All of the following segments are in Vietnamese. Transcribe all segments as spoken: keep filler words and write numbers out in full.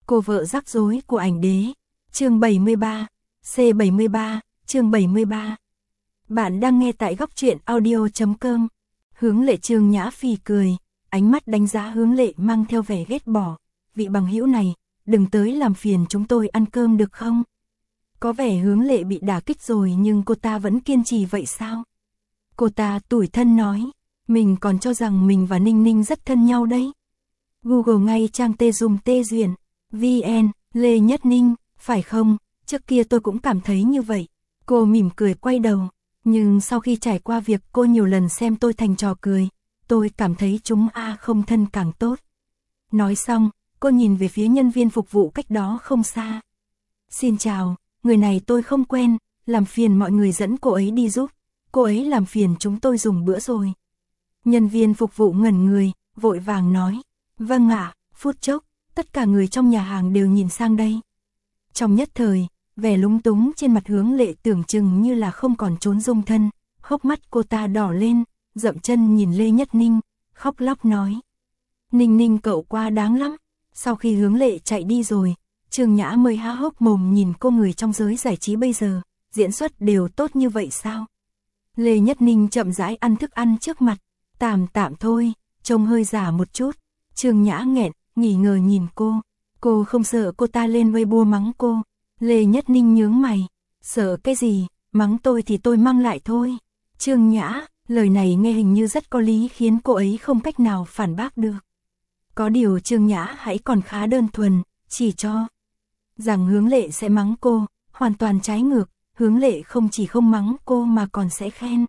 Cô vợ rắc rối của ảnh đế. Chương bảy mươi ba, C bảy mươi ba, chương bảy mươi ba. Bạn đang nghe tại góc truyện audio chấm com. Hướng Lệ Trương Nhã phì cười, ánh mắt đánh giá Hướng Lệ mang theo vẻ ghét bỏ. Vị bằng hữu này, đừng tới làm phiền chúng tôi ăn cơm được không? Có vẻ Hướng Lệ bị đả kích rồi nhưng cô ta vẫn kiên trì vậy sao? Cô ta tủi thân nói, mình còn cho rằng mình và Ninh Ninh rất thân nhau đấy. Google ngay trang tê dùng tê duyệt, vê en, Lê Nhất Ninh, phải không? Trước kia tôi cũng cảm thấy như vậy. Cô mỉm cười quay đầu, nhưng sau khi trải qua việc cô nhiều lần xem tôi thành trò cười, tôi cảm thấy chúng a không thân càng tốt. Nói xong, cô nhìn về phía nhân viên phục vụ cách đó không xa. Xin chào, người này tôi không quen, làm phiền mọi người dẫn cô ấy đi giúp. Cô ấy làm phiền chúng tôi dùng bữa rồi. Nhân viên phục vụ ngẩn người, vội vàng nói. Vâng ạ, phút chốc, tất cả người trong nhà hàng đều nhìn sang đây. Trong nhất thời, vẻ lúng túng trên mặt Hướng Lệ tưởng chừng như là không còn trốn dung thân. Hốc mắt cô ta đỏ lên, dậm chân nhìn Lê Nhất Ninh, khóc lóc nói. Ninh Ninh cậu quá đáng lắm. Sau khi Hướng Lệ chạy đi rồi, Trương Nhã mới há hốc mồm nhìn cô người trong giới giải trí bây giờ, diễn xuất đều tốt như vậy sao? Lê Nhất Ninh chậm rãi ăn thức ăn trước mặt, tạm tạm thôi, trông hơi giả một chút. Trương Nhã nghẹn, nghỉ ngờ nhìn cô. Cô không sợ cô ta lên Weibo mắng cô. Lê Nhất Ninh nhướng mày. Sợ cái gì, mắng tôi thì tôi mang lại thôi. Trương Nhã, lời này nghe hình như rất có lý khiến cô ấy không cách nào phản bác được. Có điều Trương Nhã hãy còn khá đơn thuần, chỉ cho rằng Hướng Lệ sẽ mắng cô, hoàn toàn trái ngược. Hướng Lệ không chỉ không mắng cô mà còn sẽ khen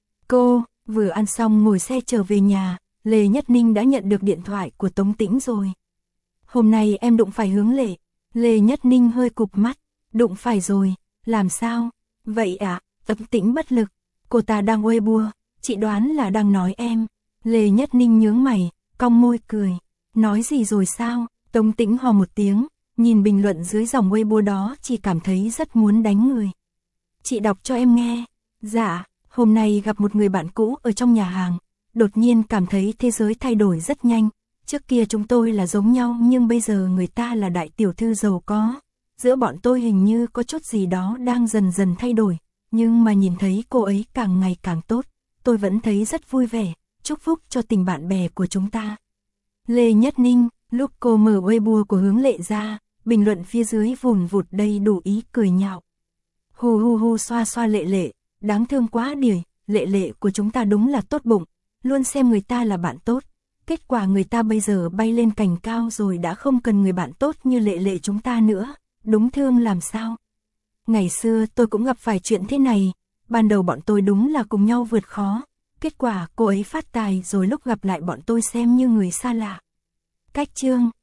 cô. Vừa ăn xong ngồi xe trở về nhà, Lê Nhất Ninh đã nhận được điện thoại của Tống Tĩnh rồi. Hôm nay em đụng phải Hướng Lệ. Lê Nhất Ninh hơi cụp mắt. Đụng phải rồi, làm sao? Vậy à? Tống Tĩnh bất lực. Cô ta đang Weibo, chị đoán là đang nói em. Lê Nhất Ninh nhướng mày, cong môi cười. Nói gì rồi sao? Tống Tĩnh hò một tiếng, nhìn bình luận dưới dòng Weibo đó chỉ cảm thấy rất muốn đánh người. Chị đọc cho em nghe. Dạ, hôm nay gặp một người bạn cũ ở trong nhà hàng. Đột nhiên cảm thấy thế giới thay đổi rất nhanh. Trước kia chúng tôi là giống nhau nhưng bây giờ người ta là đại tiểu thư giàu có. Giữa bọn tôi hình như có chút gì đó đang dần dần thay đổi. Nhưng mà nhìn thấy cô ấy càng ngày càng tốt, tôi vẫn thấy rất vui vẻ. Chúc phúc cho tình bạn bè của chúng ta. Lê Nhất Ninh, lúc cô mở Weibo của Hướng Lệ ra, bình luận phía dưới vùn vụt đầy đủ ý cười nhạo. Hu hu hu xoa xoa Lệ Lệ, đáng thương quá đỉa, Lệ Lệ của chúng ta đúng là tốt bụng, luôn xem người ta là bạn tốt. Kết quả người ta bây giờ bay lên cành cao rồi đã không cần người bạn tốt như Lệ Lệ chúng ta nữa, đúng thương làm sao. Ngày xưa tôi cũng gặp phải chuyện thế này, ban đầu bọn tôi đúng là cùng nhau vượt khó, kết quả cô ấy phát tài rồi lúc gặp lại bọn tôi xem như người xa lạ. Cách chương